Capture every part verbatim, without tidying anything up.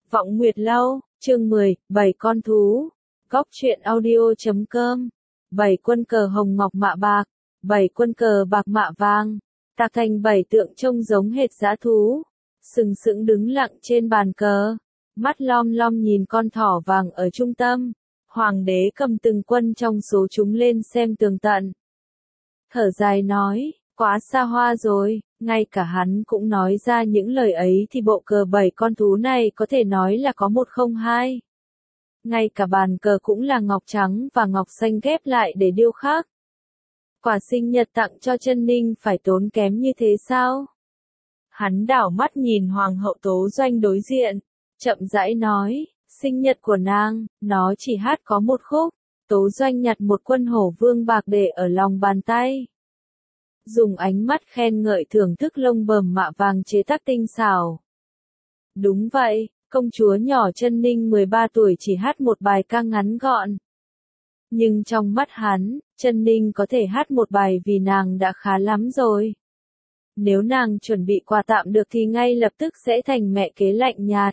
Vọng Nguyệt Lâu, chương mười, bảy con thú. Góc truyện audio chấm com. Bảy quân cờ hồng ngọc mạ bạc, bảy quân cờ bạc mạ vàng, tạc thành bảy tượng trông giống hệt dã thú, sừng sững đứng lặng trên bàn cờ, mắt lom lom nhìn con thỏ vàng ở trung tâm. Hoàng đế cầm từng quân trong số chúng lên xem tường tận. Thở dài nói, quá xa hoa rồi, ngay cả hắn cũng nói ra những lời ấy thì bộ cờ bảy con thú này có thể nói là có một không hai. Ngay cả bàn cờ cũng là ngọc trắng và ngọc xanh ghép lại để điêu khắc. Quả sinh nhật tặng cho Chân Ninh phải tốn kém như thế sao? Hắn đảo mắt nhìn Hoàng hậu Tố Doanh đối diện, chậm rãi nói, sinh nhật của nàng, nó chỉ hát có một khúc. Tố Doanh nhặt một quân hổ vương bạc để ở lòng bàn tay. Dùng ánh mắt khen ngợi thưởng thức lông bờm mạ vàng chế tác tinh xảo. Đúng vậy, công chúa nhỏ Chân Ninh mười ba tuổi chỉ hát một bài ca ngắn gọn. Nhưng trong mắt hắn, Chân Ninh có thể hát một bài vì nàng đã khá lắm rồi. Nếu nàng chuẩn bị quà tạm được thì ngay lập tức sẽ thành mẹ kế lạnh nhạt.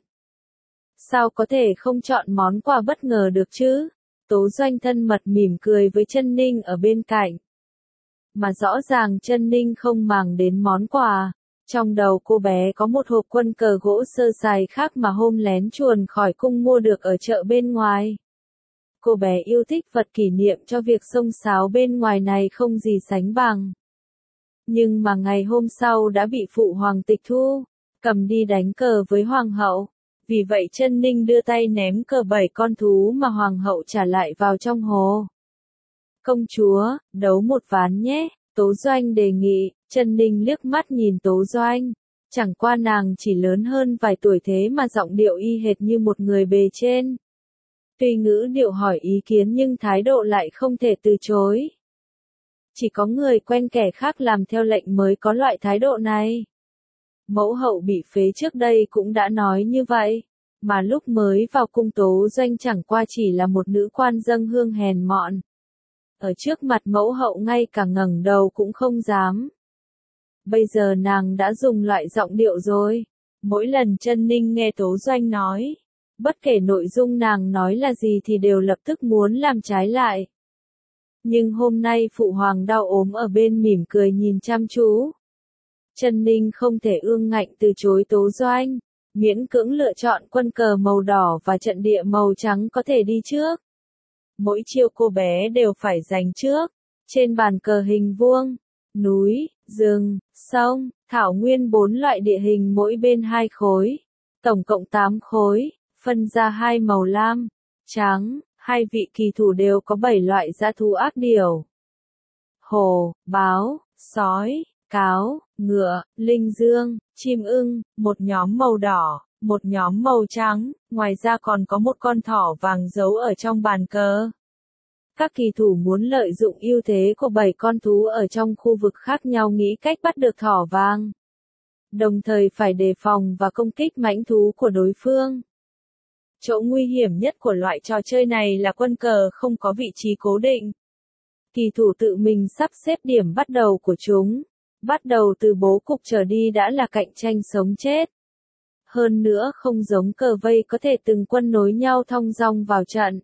Sao có thể không chọn món quà bất ngờ được chứ? Tố Doanh thân mật mỉm cười với Chân Ninh ở bên cạnh. Mà rõ ràng Chân Ninh không màng đến món quà. Trong đầu cô bé có một hộp quân cờ gỗ sơ sài khác mà hôm lén chuồn khỏi cung mua được ở chợ bên ngoài. Cô bé yêu thích vật kỷ niệm cho việc xông xáo bên ngoài này không gì sánh bằng. Nhưng mà ngày hôm sau đã bị phụ hoàng tịch thu, cầm đi đánh cờ với hoàng hậu. Vì vậy Chân Ninh đưa tay ném cờ bảy con thú mà hoàng hậu trả lại vào trong hồ. Công chúa, đấu một ván nhé, Tố Doanh đề nghị. Chân Ninh liếc mắt nhìn Tố Doanh. Chẳng qua nàng chỉ lớn hơn vài tuổi thế mà giọng điệu y hệt như một người bề trên. Tuy ngữ điệu hỏi ý kiến nhưng thái độ lại không thể từ chối. Chỉ có người quen kẻ khác làm theo lệnh mới có loại thái độ này. Mẫu hậu bị phế trước đây cũng đã nói như vậy, mà lúc mới vào cung Tố Doanh chẳng qua chỉ là một nữ quan dâng hương hèn mọn. Ở trước mặt mẫu hậu ngay cả ngẩng đầu cũng không dám. Bây giờ nàng đã dùng loại giọng điệu rồi. Mỗi lần Chân Ninh nghe Tố Doanh nói, bất kể nội dung nàng nói là gì thì đều lập tức muốn làm trái lại. Nhưng hôm nay phụ hoàng đau ốm ở bên mỉm cười nhìn chăm chú. Chân Ninh không thể ương ngạnh từ chối Tố Doanh, miễn cưỡng lựa chọn quân cờ màu đỏ và trận địa màu trắng có thể đi trước. Mỗi chiêu cô bé đều phải giành trước. Trên bàn cờ hình vuông, núi, rừng, sông, thảo nguyên bốn loại địa hình mỗi bên hai khối. Tổng cộng tám khối, phân ra hai màu lam, trắng, hai vị kỳ thủ đều có bảy loại dã thú ác điểu. Hổ, báo, sói, cáo, ngựa, linh dương, chim ưng, một nhóm màu đỏ, một nhóm màu trắng, ngoài ra còn có một con thỏ vàng giấu ở trong bàn cờ. Các kỳ thủ muốn lợi dụng ưu thế của bảy con thú ở trong khu vực khác nhau nghĩ cách bắt được thỏ vàng. Đồng thời phải đề phòng và công kích mãnh thú của đối phương. Chỗ nguy hiểm nhất của loại trò chơi này là quân cờ không có vị trí cố định. Kỳ thủ tự mình sắp xếp điểm bắt đầu của chúng. Bắt đầu từ bố cục trở đi đã là cạnh tranh sống chết. Hơn nữa không giống cờ vây có thể từng quân nối nhau thong dong vào trận.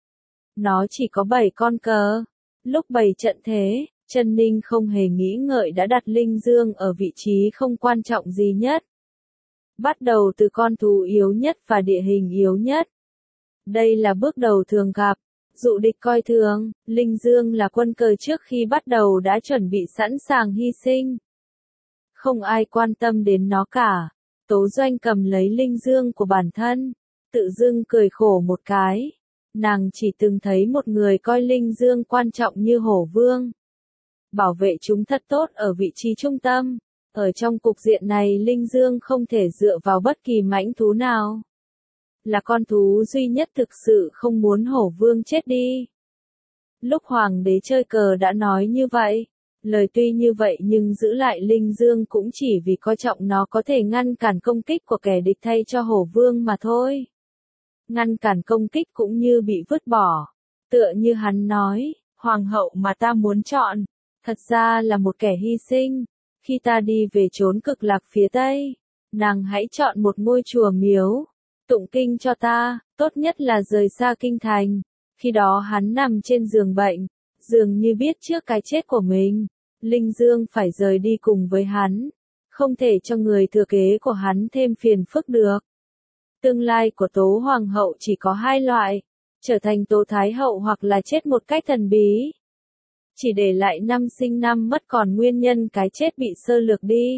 Nó chỉ có bảy con cờ. Lúc bày trận thế, Chân Ninh không hề nghĩ ngợi đã đặt Linh Dương ở vị trí không quan trọng gì nhất. Bắt đầu từ con thú yếu nhất và địa hình yếu nhất. Đây là bước đầu thường gặp. Dụ địch coi thường, Linh Dương là quân cờ trước khi bắt đầu đã chuẩn bị sẵn sàng hy sinh. Không ai quan tâm đến nó cả. Tố Doanh cầm lấy Linh Dương của bản thân, tự dưng cười khổ một cái. Nàng chỉ từng thấy một người coi Linh Dương quan trọng như hổ vương. Bảo vệ chúng thật tốt ở vị trí trung tâm. Ở trong cục diện này Linh Dương không thể dựa vào bất kỳ mãnh thú nào. Là con thú duy nhất thực sự không muốn hổ vương chết đi. Lúc hoàng đế chơi cờ đã nói như vậy. Lời tuy như vậy nhưng giữ lại Linh Dương cũng chỉ vì coi trọng nó có thể ngăn cản công kích của kẻ địch thay cho hổ vương mà thôi. Ngăn cản công kích cũng như bị vứt bỏ. Tựa như hắn nói, hoàng hậu mà ta muốn chọn, thật ra là một kẻ hy sinh. Khi ta đi về chốn cực lạc phía Tây, nàng hãy chọn một ngôi chùa miếu. Tụng kinh cho ta, tốt nhất là rời xa kinh thành. Khi đó hắn nằm trên giường bệnh, dường như biết trước cái chết của mình. Linh Dương phải rời đi cùng với hắn, không thể cho người thừa kế của hắn thêm phiền phức được. Tương lai của Tố Hoàng hậu chỉ có hai loại, trở thành Tố Thái hậu hoặc là chết một cách thần bí. Chỉ để lại năm sinh năm mất còn nguyên nhân cái chết bị sơ lược đi.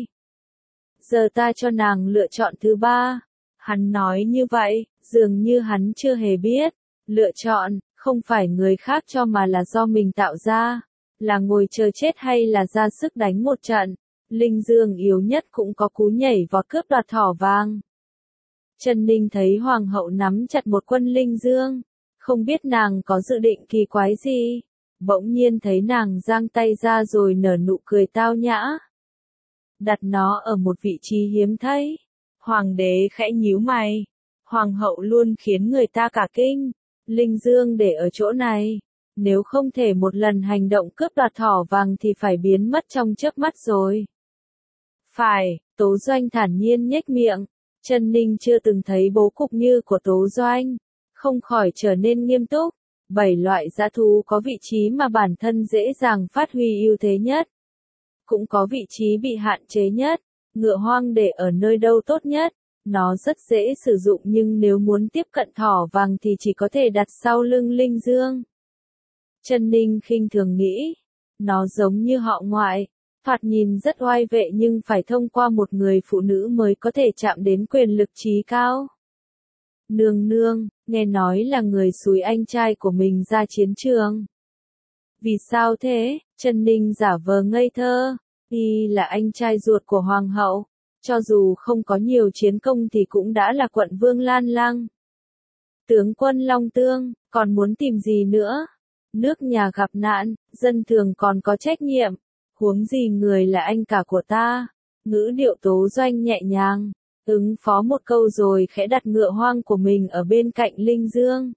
Giờ ta cho nàng lựa chọn thứ ba. Hắn nói như vậy, dường như hắn chưa hề biết. Lựa chọn, không phải người khác cho mà là do mình tạo ra. Là ngồi chờ chết hay là ra sức đánh một trận. Linh Dương yếu nhất cũng có cú nhảy vào cướp đoạt thỏ vàng. Trần Ninh thấy Hoàng hậu nắm chặt một quân Linh Dương. Không biết nàng có dự định kỳ quái gì. Bỗng nhiên thấy nàng giang tay ra rồi nở nụ cười tao nhã. Đặt nó ở một vị trí hiếm thấy. Hoàng đế khẽ nhíu mày. Hoàng hậu luôn khiến người ta cả kinh. Linh Dương để ở chỗ này. Nếu không thể một lần hành động cướp đoạt thỏ vàng thì phải biến mất trong chớp mắt rồi. Phải, Tố Doanh thản nhiên nhếch miệng. Trần Ninh chưa từng thấy bố cục như của Tố Doanh. Không khỏi trở nên nghiêm túc. Bảy loại dã thú có vị trí mà bản thân dễ dàng phát huy ưu thế nhất. Cũng có vị trí bị hạn chế nhất. Ngựa hoang để ở nơi đâu tốt nhất. Nó rất dễ sử dụng nhưng nếu muốn tiếp cận thỏ vàng thì chỉ có thể đặt sau lưng Linh Dương. Trần Ninh khinh thường nghĩ. Nó giống như họ ngoại. Thoạt nhìn rất oai vệ nhưng phải thông qua một người phụ nữ mới có thể chạm đến quyền lực trí cao. Nương nương, nghe nói là người xúi anh trai của mình ra chiến trường. Vì sao thế? Trần Ninh giả vờ ngây thơ. Y là anh trai ruột của Hoàng hậu. Cho dù không có nhiều chiến công thì cũng đã là quận vương Lan Lăng. Tướng quân Long Tương, còn muốn tìm gì nữa? Nước nhà gặp nạn, dân thường còn có trách nhiệm. Huống gì người là anh cả của ta. Ngữ điệu Tố Doanh nhẹ nhàng. Ứng phó một câu rồi khẽ đặt ngựa hoang của mình ở bên cạnh Linh Dương.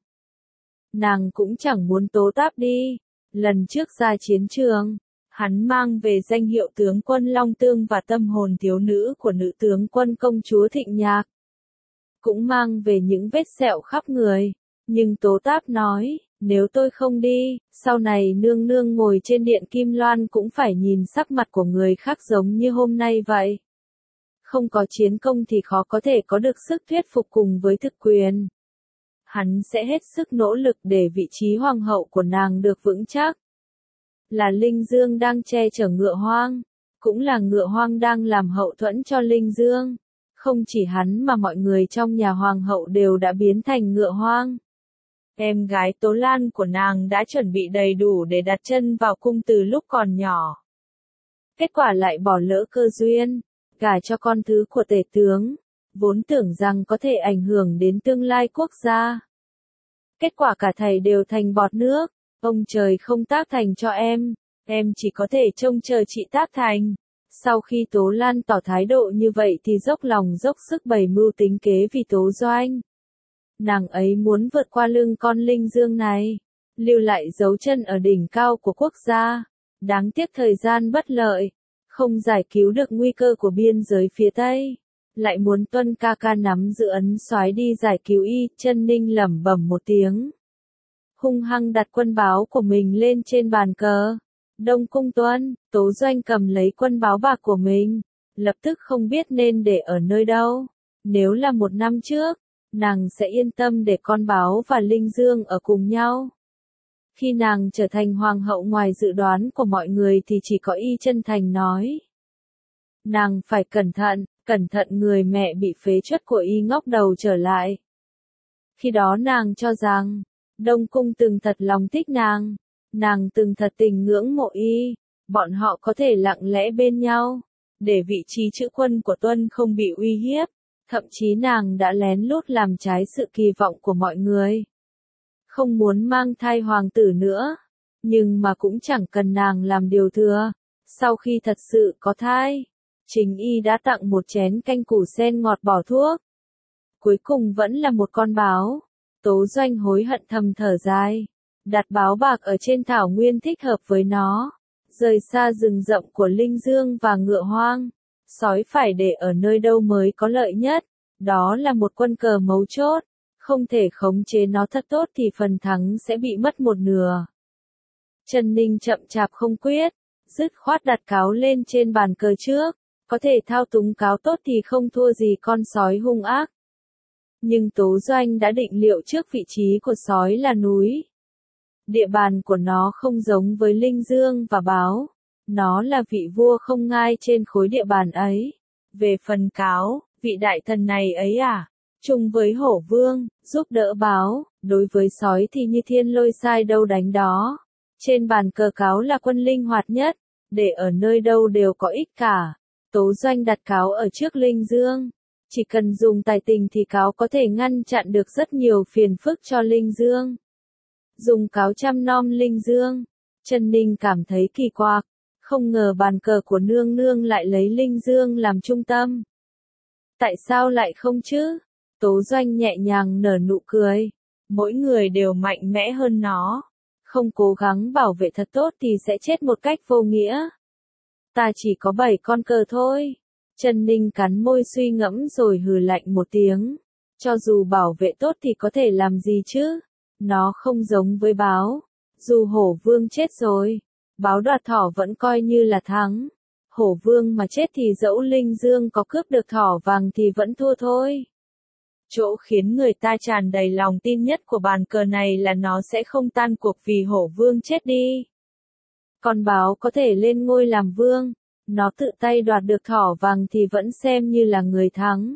Nàng cũng chẳng muốn tố táp đi. Lần trước ra chiến trường, hắn mang về danh hiệu tướng quân Long Tương và tâm hồn thiếu nữ của nữ tướng quân công chúa Thịnh Nhạc. Cũng mang về những vết sẹo khắp người. Nhưng Tố Táp nói, nếu tôi không đi, sau này nương nương ngồi trên điện Kim Loan cũng phải nhìn sắc mặt của người khác giống như hôm nay vậy. Không có chiến công thì khó có thể có được sức thuyết phục cùng với thực quyền. Hắn sẽ hết sức nỗ lực để vị trí hoàng hậu của nàng được vững chắc. Là Linh Dương đang che chở ngựa hoang, cũng là ngựa hoang đang làm hậu thuẫn cho Linh Dương. Không chỉ hắn mà mọi người trong nhà hoàng hậu đều đã biến thành ngựa hoang. Em gái Tố Lan của nàng đã chuẩn bị đầy đủ để đặt chân vào cung từ lúc còn nhỏ. Kết quả lại bỏ lỡ cơ duyên, gả cho con thứ của tể tướng, vốn tưởng rằng có thể ảnh hưởng đến tương lai quốc gia. Kết quả cả thầy đều thành bọt nước, ông trời không tác thành cho em, em chỉ có thể trông chờ chị tác thành. Sau khi Tố Lan tỏ thái độ như vậy thì dốc lòng dốc sức bày mưu tính kế vì Tố Doanh. Nàng ấy muốn vượt qua lưng con Linh Dương này, lưu lại dấu chân ở đỉnh cao của quốc gia. Đáng tiếc thời gian bất lợi, không giải cứu được nguy cơ của biên giới phía Tây. Lại muốn Tuân ca ca nắm giữ ấn soái đi giải cứu y. Trân Ninh lẩm bẩm một tiếng, hung hăng đặt quân báo của mình lên trên bàn cờ. Đông Cung Tuân, Tố Doanh cầm lấy quân báo bạc của mình, lập tức không biết nên để ở nơi đâu. Nếu là một năm trước, nàng sẽ yên tâm để con báo và Linh Dương ở cùng nhau. Khi nàng trở thành hoàng hậu ngoài dự đoán của mọi người thì chỉ có Y Chân Thành nói. Nàng phải cẩn thận, cẩn thận người mẹ bị phế truất của Y ngóc đầu trở lại. Khi đó nàng cho rằng, Đông Cung từng thật lòng thích nàng, nàng từng thật tình ngưỡng mộ Y, bọn họ có thể lặng lẽ bên nhau, để vị trí chữ quân của Tuân không bị uy hiếp. Thậm chí nàng đã lén lút làm trái sự kỳ vọng của mọi người. Không muốn mang thai hoàng tử nữa, nhưng mà cũng chẳng cần nàng làm điều thừa. Sau khi thật sự có thai, chính Y đã tặng một chén canh củ sen ngọt bỏ thuốc. Cuối cùng vẫn là một con báo. Tố Doanh hối hận thầm thở dài, đặt báo bạc ở trên thảo nguyên thích hợp với nó, rời xa rừng rậm của Linh Dương và ngựa hoang. Sói phải để ở nơi đâu mới có lợi nhất, Đó là một quân cờ mấu chốt, không thể khống chế nó thật tốt thì phần thắng sẽ bị mất một nửa. Trần Ninh chậm chạp không quyết, dứt khoát đặt cáo lên trên bàn cờ trước, có thể thao túng cáo tốt thì không thua gì con sói hung ác. Nhưng Tố Doanh đã định liệu trước vị trí của sói là núi. Địa bàn của nó không giống với Linh Dương và Báo, nó là vị vua không ngai trên khối địa bàn ấy. Về phần cáo, vị đại thần này ấy à, chung với Hổ Vương, giúp đỡ Báo, đối với sói thì như thiên lôi sai đâu đánh đó. Trên bàn cờ cáo là quân linh hoạt nhất, để ở nơi đâu đều có ích cả. Tố Doanh đặt cáo ở trước Linh Dương. Chỉ cần dùng tài tình thì cáo có thể ngăn chặn được rất nhiều phiền phức cho Linh Dương. Dùng cáo chăm nom Linh Dương. Trần Ninh cảm thấy kỳ quặc, không ngờ bàn cờ của nương nương lại lấy Linh Dương làm trung tâm. Tại sao lại không chứ? Tố Doanh nhẹ nhàng nở nụ cười. Mỗi người đều mạnh mẽ hơn nó. Không cố gắng bảo vệ thật tốt thì sẽ chết một cách vô nghĩa. Ta chỉ có bảy con cờ thôi. Trần Ninh cắn môi suy ngẫm rồi hừ lạnh một tiếng. Cho dù bảo vệ tốt thì có thể làm gì chứ? Nó không giống với Báo. Dù Hổ Vương chết rồi, Báo đoạt thỏ vẫn coi như là thắng. Hổ Vương mà chết thì dẫu Linh Dương có cướp được thỏ vàng thì vẫn thua thôi. Chỗ khiến người ta tràn đầy lòng tin nhất của bàn cờ này là nó sẽ không tan cuộc vì Hổ Vương chết đi. Còn Báo có thể lên ngôi làm vương, nó tự tay đoạt được thỏ vàng thì vẫn xem như là người thắng.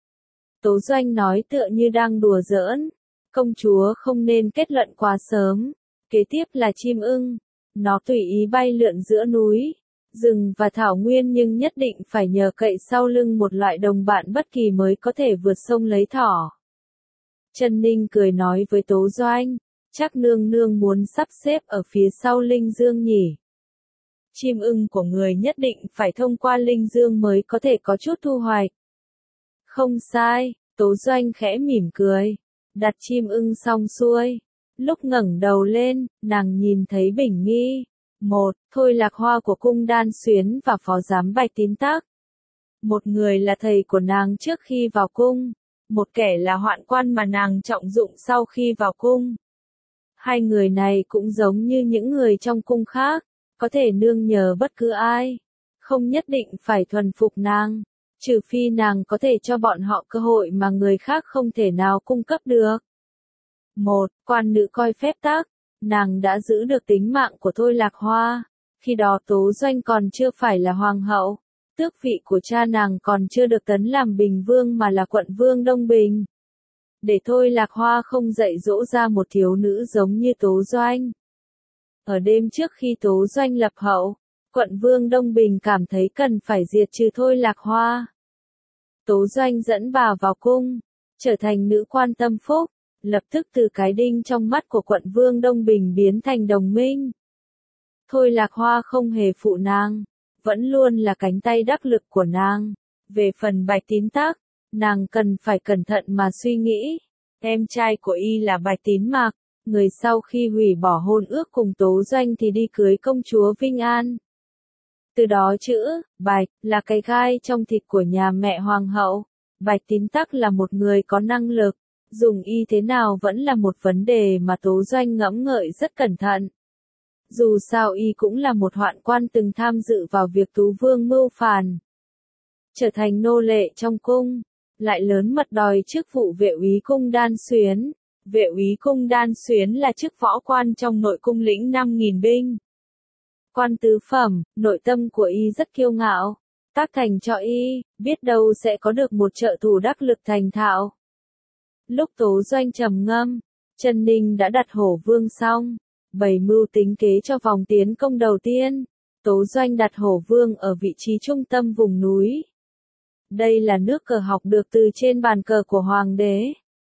Tố Doanh nói tựa như đang đùa giỡn, công chúa không nên kết luận quá sớm. Kế tiếp là chim ưng, nó tùy ý bay lượn giữa núi, rừng và thảo nguyên nhưng nhất định phải nhờ cậy sau lưng một loại đồng bạn bất kỳ mới có thể vượt sông lấy thỏ. Trần Ninh cười nói với Tố Doanh, chắc nương nương muốn sắp xếp ở phía sau Linh Dương nhỉ. Chim ưng của người nhất định phải thông qua Linh Dương mới có thể có chút thu hoạch. Không sai, Tố Doanh khẽ mỉm cười, đặt chim ưng xong xuôi. Lúc ngẩng đầu lên, nàng nhìn thấy Bình Nghi. Một, Thôi Lạc Hoa của cung Đan Xuyến và phó giám Bạch Tín Tắc. Một người là thầy của nàng trước khi vào cung, một kẻ là hoạn quan mà nàng trọng dụng sau khi vào cung. Hai người này cũng giống như những người trong cung khác, có thể nương nhờ bất cứ ai, không nhất định phải thuần phục nàng, trừ phi nàng có thể cho bọn họ cơ hội mà người khác không thể nào cung cấp được. Một, Quan nữ coi phép tắc, nàng đã giữ được tính mạng của Thôi Lạc Hoa, khi đó Tố Doanh còn chưa phải là hoàng hậu, tước vị của cha nàng còn chưa được tấn làm Bình Vương mà là quận vương Đông Bình. Để Thôi Lạc Hoa không dạy dỗ ra một thiếu nữ giống như Tố Doanh. Ở đêm trước khi Tố Doanh lập hậu, quận vương Đông Bình cảm thấy cần phải diệt trừ Thôi Lạc Hoa. Tố Doanh dẫn bà vào cung, trở thành nữ quan tâm phúc, lập tức từ cái đinh trong mắt của quận vương Đông Bình biến thành đồng minh. Thôi Lạc Hoa không hề phụ nàng, vẫn luôn là cánh tay đắc lực của nàng. Về phần Bạch Tín Tắc, nàng cần phải cẩn thận mà suy nghĩ. Em trai của y là Bạch Tín Mạc, người sau khi hủy bỏ hôn ước cùng Tố Doanh thì đi cưới công chúa Vinh An. Từ đó chữ Bạch là cái gai trong thịt của nhà mẹ hoàng hậu. Bạch Tín Tắc là một người có năng lực, dùng y thế nào vẫn là một vấn đề mà Tố Doanh ngẫm ngợi rất cẩn thận. Dù sao y cũng là một hoạn quan từng tham dự vào việc Tú Vương mưu phản, trở thành nô lệ trong cung, lại lớn mật đòi chức vụ vệ úy cung Đan Xuyến. Vệ úy cung Đan Xuyến là chức võ quan trong nội cung lĩnh năm nghìn binh. Quan tứ phẩm, nội tâm của y rất kiêu ngạo, tác thành cho y, biết đâu sẽ có được một trợ thủ đắc lực thành thạo. Lúc Tố Doanh trầm ngâm, Trần Ninh đã đặt Hổ Vương xong, bày mưu tính kế cho vòng tiến công đầu tiên. Tố Doanh đặt Hổ Vương ở vị trí trung tâm vùng núi. Đây là nước cờ học được từ trên bàn cờ của Hoàng đế.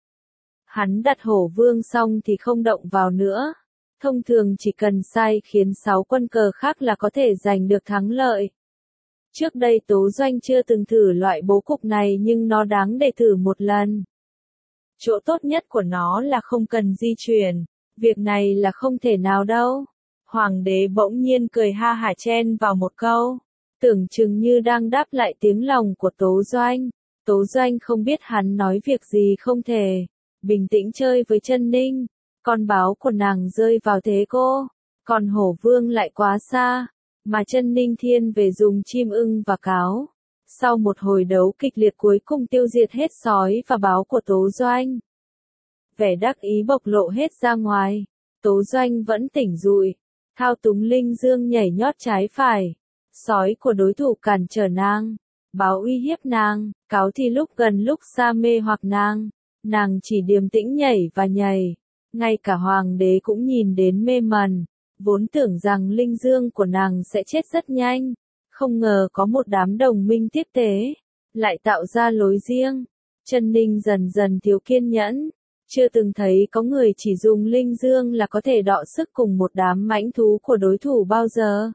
Hắn đặt Hổ Vương xong thì không động vào nữa. Thông thường chỉ cần sai khiến sáu quân cờ khác là có thể giành được thắng lợi. Trước đây Tố Doanh chưa từng thử loại bố cục này nhưng nó đáng để thử một lần. Chỗ tốt nhất của nó là không cần di chuyển. Việc này là không thể nào đâu. Hoàng đế bỗng nhiên cười ha hả chen vào một câu, tưởng chừng như đang đáp lại tiếng lòng của Tố Doanh. Tố Doanh không biết hắn nói việc gì không thể. Bình tĩnh chơi với Chân Ninh. Con báo của nàng rơi vào thế cô. Còn Hổ Vương lại quá xa. Mà Chân Ninh thiên về dùng chim ưng và cáo. Sau một hồi đấu kịch liệt cuối cùng tiêu diệt hết sói và báo của Tố Doanh. Vẻ đắc ý bộc lộ hết ra ngoài. Tố Doanh vẫn tỉnh rụi. Thao túng linh dương nhảy nhót trái phải. Sói của đối thủ cản trở nàng. Báo uy hiếp nàng. Cáo thì lúc gần lúc xa mê hoặc nàng. Nàng chỉ điềm tĩnh nhảy và nhảy. Ngay cả hoàng đế cũng nhìn đến mê mẩn. Vốn tưởng rằng linh dương của nàng sẽ chết rất nhanh. Không ngờ có một đám đồng minh tiếp tế. Lại tạo ra lối riêng. Chân Ninh dần dần thiếu kiên nhẫn. Chưa từng thấy có người chỉ dùng linh dương là có thể đọ sức cùng một đám mãnh thú của đối thủ bao giờ.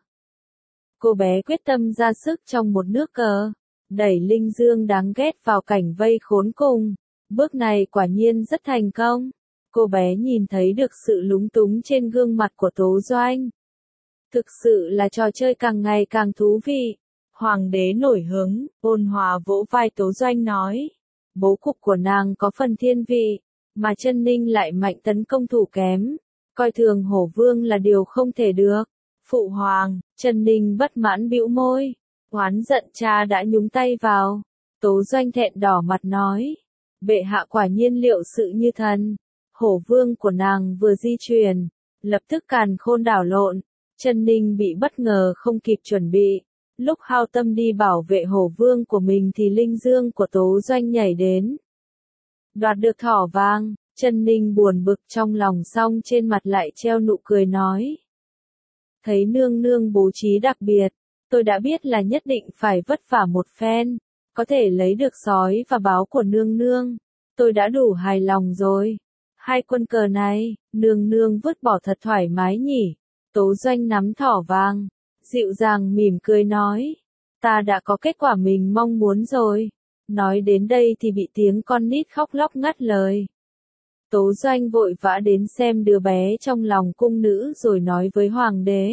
Cô bé quyết tâm ra sức trong một nước cờ. Đẩy linh dương đáng ghét vào cảnh vây khốn cùng. Bước này quả nhiên rất thành công. Cô bé nhìn thấy được sự lúng túng trên gương mặt của Tố Doanh. Thực sự là trò chơi càng ngày càng thú vị. Hoàng đế nổi hứng, ôn hòa vỗ vai Tố Doanh nói. Bố cục của nàng có phần thiên vị, mà Chân Ninh lại mạnh tấn công thủ kém. Coi thường Hổ Vương là điều không thể được. Phụ hoàng, Chân Ninh bất mãn bĩu môi. Oán giận cha đã nhúng tay vào. Tố Doanh thẹn đỏ mặt nói. Bệ hạ quả nhiên liệu sự như thần. Hổ Vương của nàng vừa di chuyển. Lập tức càn khôn đảo lộn. Chân Ninh bị bất ngờ không kịp chuẩn bị. Lúc hao tâm đi bảo vệ Hổ Vương của mình thì linh dương của Tố Doanh nhảy đến. Đoạt được thỏ vàng, Chân Ninh buồn bực trong lòng xong trên mặt lại treo nụ cười nói. Thấy nương nương bố trí đặc biệt, tôi đã biết là nhất định phải vất vả một phen, có thể lấy được sói và báo của nương nương. Tôi đã đủ hài lòng rồi. Hai quân cờ này, nương nương vứt bỏ thật thoải mái nhỉ. Tố Doanh nắm thỏ vàng, dịu dàng mỉm cười nói. Ta đã có kết quả mình mong muốn rồi. Nói đến đây thì bị tiếng con nít khóc lóc ngắt lời. Tố Doanh vội vã đến xem đứa bé trong lòng cung nữ rồi nói với hoàng đế.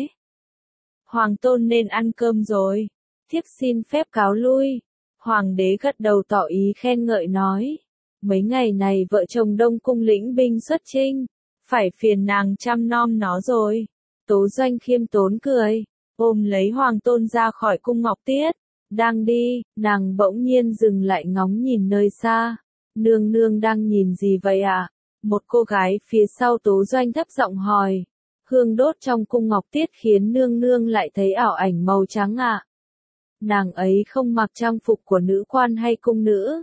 Hoàng tôn nên ăn cơm rồi. Thiếp xin phép cáo lui. Hoàng đế gật đầu tỏ ý khen ngợi nói. Mấy ngày này vợ chồng Đông Cung lĩnh binh xuất chinh. Phải phiền nàng chăm nom nó rồi. Tố Doanh khiêm tốn cười. Ôm lấy hoàng tôn ra khỏi cung Ngọc Tiết. Đang đi, nàng bỗng nhiên dừng lại ngóng nhìn nơi xa. Nương nương đang nhìn gì vậy ạ? À? Một cô gái phía sau Tố Doanh thấp giọng hỏi. Hương đốt trong cung Ngọc Tiết khiến nương nương lại thấy ảo ảnh màu trắng ạ. À? Nàng ấy không mặc trang phục của nữ quan hay cung nữ.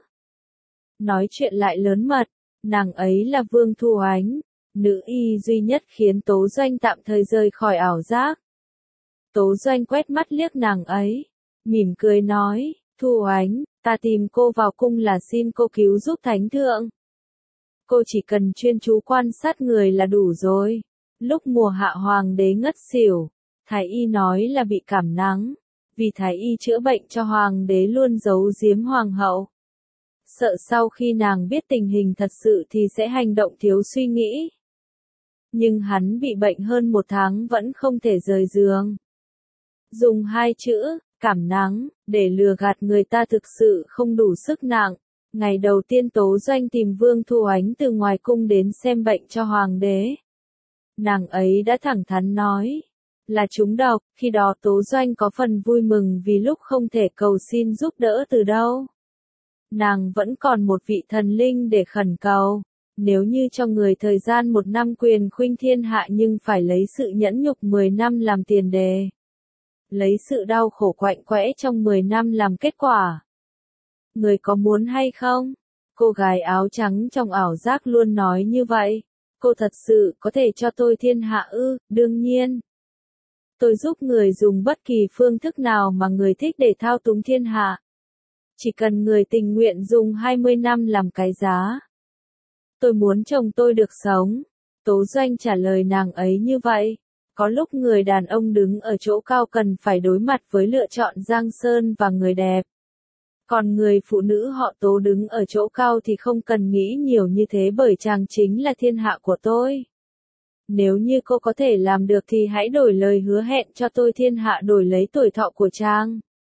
Nói chuyện lại lớn mật, nàng ấy là Vương Thu Oánh, nữ y duy nhất khiến Tố Doanh tạm thời rời khỏi ảo giác. Tố Doanh quét mắt liếc nàng ấy, mỉm cười nói, Thu Oánh, ta tìm cô vào cung là xin cô cứu giúp thánh thượng. Cô chỉ cần chuyên chú quan sát người là đủ rồi. Lúc mùa hạ hoàng đế ngất xỉu, thái y nói là bị cảm nắng, vì thái y chữa bệnh cho hoàng đế luôn giấu giếm hoàng hậu. Sợ sau khi nàng biết tình hình thật sự thì sẽ hành động thiếu suy nghĩ. Nhưng hắn bị bệnh hơn một tháng vẫn không thể rời giường. Dùng hai chữ, cảm nắng, để lừa gạt người ta thực sự không đủ sức nặng. Ngày đầu tiên Tố Doanh tìm Vương Thu Oánh từ ngoài cung đến xem bệnh cho hoàng đế. Nàng ấy đã thẳng thắn nói, là trúng độc, khi đó Tố Doanh có phần vui mừng vì lúc không thể cầu xin giúp đỡ từ đâu. Nàng vẫn còn một vị thần linh để khẩn cầu. Nếu như cho người thời gian một năm quyền khuynh thiên hạ nhưng phải lấy sự nhẫn nhục mười năm làm tiền đề. Lấy sự đau khổ quạnh quẽ trong mười năm làm kết quả. Người có muốn hay không? Cô gái áo trắng trong ảo giác luôn nói như vậy. Cô thật sự có thể cho tôi thiên hạ ư? Đương nhiên. Tôi giúp người dùng bất kỳ phương thức nào mà người thích để thao túng thiên hạ. Chỉ cần người tình nguyện dùng hai mươi năm làm cái giá. Tôi muốn chồng tôi được sống. Tố Doanh trả lời nàng ấy như vậy. Có lúc người đàn ông đứng ở chỗ cao cần phải đối mặt với lựa chọn giang sơn và người đẹp. Còn người phụ nữ họ Tố đứng ở chỗ cao thì không cần nghĩ nhiều như thế bởi chàng chính là thiên hạ của tôi. Nếu như cô có thể làm được thì hãy đổi lời hứa hẹn cho tôi thiên hạ đổi lấy tuổi thọ của chàng.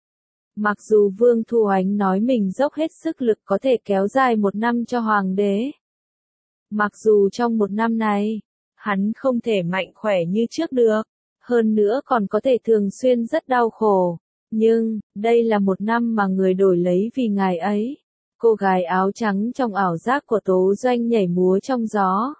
Mặc dù Vương Thu Ánh nói mình dốc hết sức lực có thể kéo dài một năm cho hoàng đế. Mặc dù trong một năm này, hắn không thể mạnh khỏe như trước được, hơn nữa còn có thể thường xuyên rất đau khổ. Nhưng, đây là một năm mà người đổi lấy vì ngài ấy. Cô gái áo trắng trong ảo giác của Tố Doanh nhảy múa trong gió.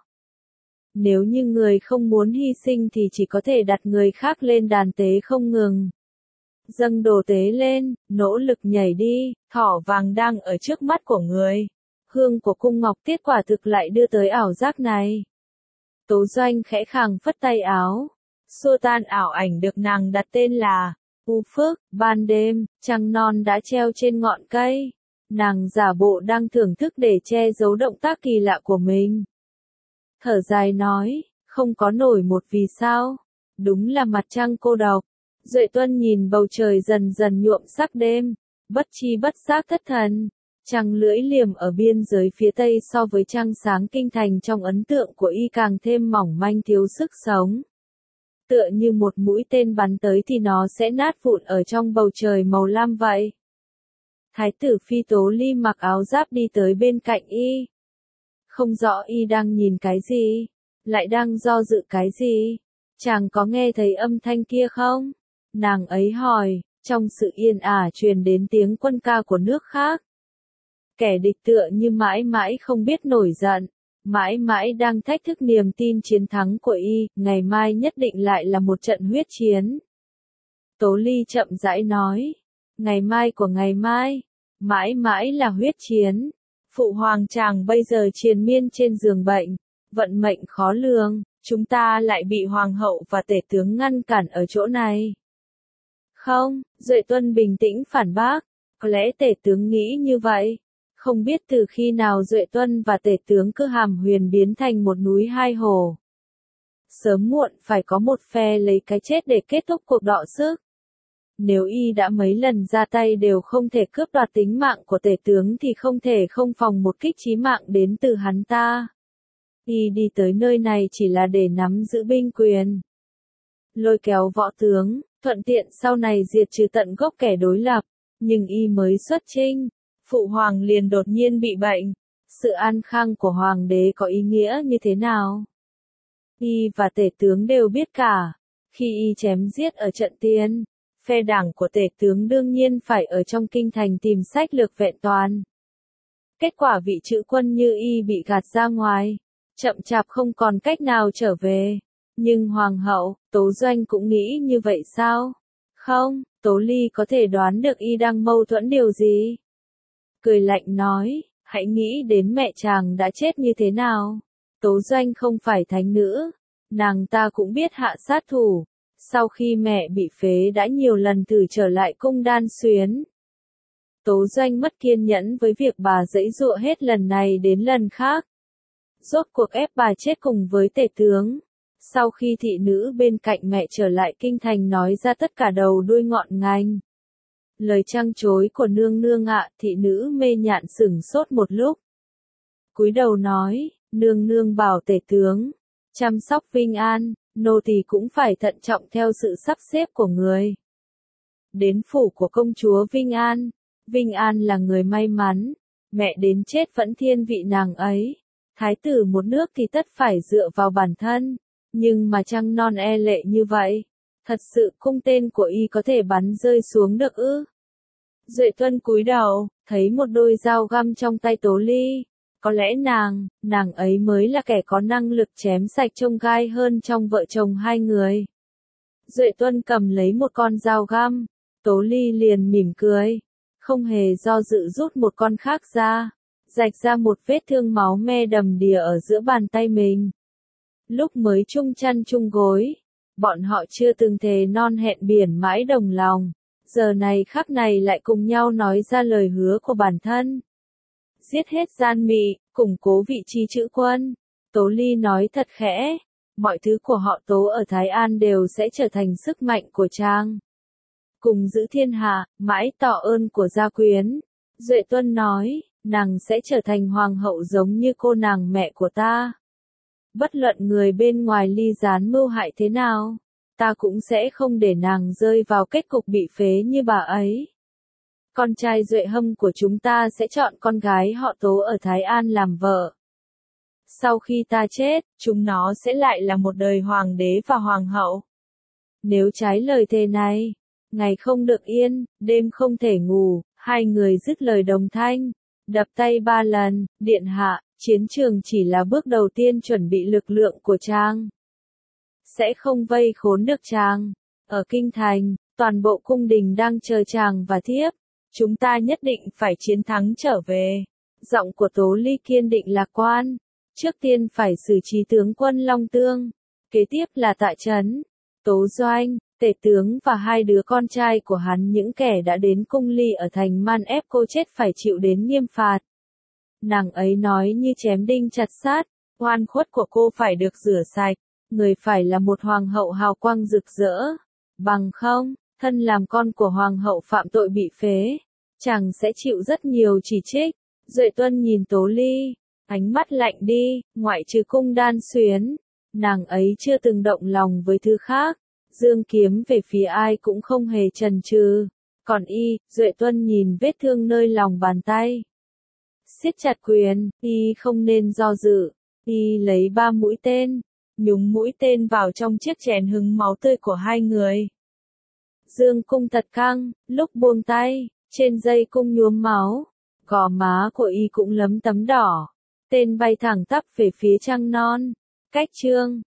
Nếu như người không muốn hy sinh thì chỉ có thể đặt người khác lên đàn tế không ngừng. Dâng đồ tế lên, nỗ lực nhảy đi, thỏ vàng đang ở trước mắt của người. Hương của cung ngọc tiết quả thực lại đưa tới ảo giác này. Tố Doanh khẽ khàng phất tay áo. Xua tan ảo ảnh được nàng đặt tên là U Phước. Ban đêm, trăng non đã treo trên ngọn cây. Nàng giả bộ đang thưởng thức để che giấu động tác kỳ lạ của mình. Thở dài nói, không có nổi một vì sao. Đúng là mặt trăng cô độc. Duệ Tuân nhìn bầu trời dần dần nhuộm sắc đêm, bất chi bất giác thất thần. Trăng lưỡi liềm ở biên giới phía tây so với trăng sáng kinh thành trong ấn tượng của y càng thêm mỏng manh thiếu sức sống. Tựa như một mũi tên bắn tới thì nó sẽ nát vụn ở trong bầu trời màu lam vậy. Thái tử Phi Tố Ly mặc áo giáp đi tới bên cạnh y. Không rõ y đang nhìn cái gì, lại đang do dự cái gì. Chàng có nghe thấy âm thanh kia không? Nàng ấy hỏi, trong sự yên ả truyền đến tiếng quân ca của nước khác. Kẻ địch tựa như mãi mãi không biết nổi giận, mãi mãi đang thách thức niềm tin chiến thắng của y, ngày mai nhất định lại là một trận huyết chiến. Tố Ly chậm rãi nói, ngày mai của ngày mai, mãi mãi là huyết chiến. Phụ hoàng chàng bây giờ triền miên trên giường bệnh, vận mệnh khó lường, chúng ta lại bị hoàng hậu và tể tướng ngăn cản ở chỗ này. Không, Duệ Tuân bình tĩnh phản bác, có lẽ tể tướng nghĩ như vậy. Không biết từ khi nào Duệ Tuân và tể tướng cứ hàm huyền biến thành một núi hai hồ. Sớm muộn phải có một phe lấy cái chết để kết thúc cuộc đọ sức. Nếu y đã mấy lần ra tay đều không thể cướp đoạt tính mạng của tể tướng thì không thể không phòng một kích chí mạng đến từ hắn ta. Y đi tới nơi này chỉ là để nắm giữ binh quyền. Lôi kéo võ tướng, thuận tiện sau này diệt trừ tận gốc kẻ đối lập. Nhưng y mới xuất chinh, phụ hoàng liền đột nhiên bị bệnh. Sự an khang của hoàng đế có ý nghĩa như thế nào? Y và tể tướng đều biết cả. Khi y chém giết ở trận tiên, phe đảng của tể tướng đương nhiên phải ở trong kinh thành tìm sách lược vẹn toàn. Kết quả vị chữ quân như y bị gạt ra ngoài, chậm chạp không còn cách nào trở về. Nhưng hoàng hậu, Tố Doanh cũng nghĩ như vậy sao? Không, Tố Ly có thể đoán được y đang mâu thuẫn điều gì. Cười lạnh nói, hãy nghĩ đến mẹ chàng đã chết như thế nào. Tố Doanh không phải thánh nữ, nàng ta cũng biết hạ sát thủ. Sau khi mẹ bị phế đã nhiều lần thử trở lại cung Đan Xuyến. Tố Doanh mất kiên nhẫn với việc bà giãy giụa hết lần này đến lần khác. Rốt cuộc ép bà chết cùng với tể tướng. Sau khi thị nữ bên cạnh mẹ trở lại kinh thành nói ra tất cả đầu đuôi ngọn ngành. Lời trăng chối của nương nương ạ, thị nữ mê nhạn sửng sốt một lúc. Cúi đầu nói, nương nương bảo tể tướng, chăm sóc Vinh An, nô tỳ cũng phải thận trọng theo sự sắp xếp của người. Đến phủ của công chúa Vinh An, Vinh An là người may mắn, mẹ đến chết vẫn thiên vị nàng ấy. Thái tử một nước thì tất phải dựa vào bản thân, nhưng mà trăng non e lệ như vậy, thật sự cung tên của y có thể bắn rơi xuống được ư? Duệ Tuân cúi đầu, thấy một đôi dao găm trong tay Tố Ly. Có lẽ nàng, nàng ấy mới là kẻ có năng lực chém sạch chông gai hơn trong vợ chồng hai người. Duệ Tuân cầm lấy một con dao găm, Tố Ly liền mỉm cười, không hề do dự rút một con khác ra, rạch ra một vết thương máu me đầm đìa ở giữa bàn tay mình. Lúc mới chung chăn chung gối, bọn họ chưa từng thề non hẹn biển mãi đồng lòng, giờ này khắc này lại cùng nhau nói ra lời hứa của bản thân. Giết hết gian mị, củng cố vị trí chữ quân. Tố Ly nói thật khẽ, mọi thứ của họ Tố ở Thái An đều sẽ trở thành sức mạnh của Trang. Cùng giữ thiên hạ, mãi tỏ ơn của gia quyến. Duệ Tuân nói, nàng sẽ trở thành hoàng hậu giống như cô nàng mẹ của ta. Bất luận người bên ngoài ly gián mưu hại thế nào, ta cũng sẽ không để nàng rơi vào kết cục bị phế như bà ấy. Con trai Duệ Hâm của chúng ta sẽ chọn con gái họ Tố ở Thái An làm vợ. Sau khi ta chết, chúng nó sẽ lại là một đời hoàng đế và hoàng hậu. Nếu trái lời thề này, ngày không được yên, đêm không thể ngủ, hai người dứt lời đồng thanh, đập tay ba lần, điện hạ, chiến trường chỉ là bước đầu tiên chuẩn bị lực lượng của Trang. Sẽ không vây khốn được Trang. Ở Kinh Thành, toàn bộ cung đình đang chờ chàng và thiếp. Chúng ta nhất định phải chiến thắng trở về. Giọng của Tố Ly kiên định lạc quan. Trước tiên phải xử trí tướng quân Long Tương. Kế tiếp là Tạ Trấn, Tố Doanh, Tể tướng và hai đứa con trai của hắn, những kẻ đã đến cung ly ở thành Man ép cô chết phải chịu đến nghiêm phạt. Nàng ấy nói như chém đinh chặt sát, oan khuất của cô phải được rửa sạch, người phải là một hoàng hậu hào quang rực rỡ. Bằng không, thân làm con của hoàng hậu phạm tội bị phế, chàng sẽ chịu rất nhiều chỉ trích. Duệ Tuân nhìn Tố Ly, ánh mắt lạnh đi, ngoại trừ cung đan xuyến, nàng ấy chưa từng động lòng với thứ khác. Dương kiếm về phía ai cũng không hề chần chừ. Còn y, Duệ Tuân nhìn vết thương nơi lòng bàn tay, siết chặt quyền, y không nên do dự. Y lấy ba mũi tên, nhúng mũi tên vào trong chiếc chén hứng máu tươi của hai người. Dương cung thật căng, lúc buông tay, trên dây cung nhuốm máu, gò má của y cũng lấm tấm đỏ. Tên bay thẳng tắp về phía trăng non. Cách chương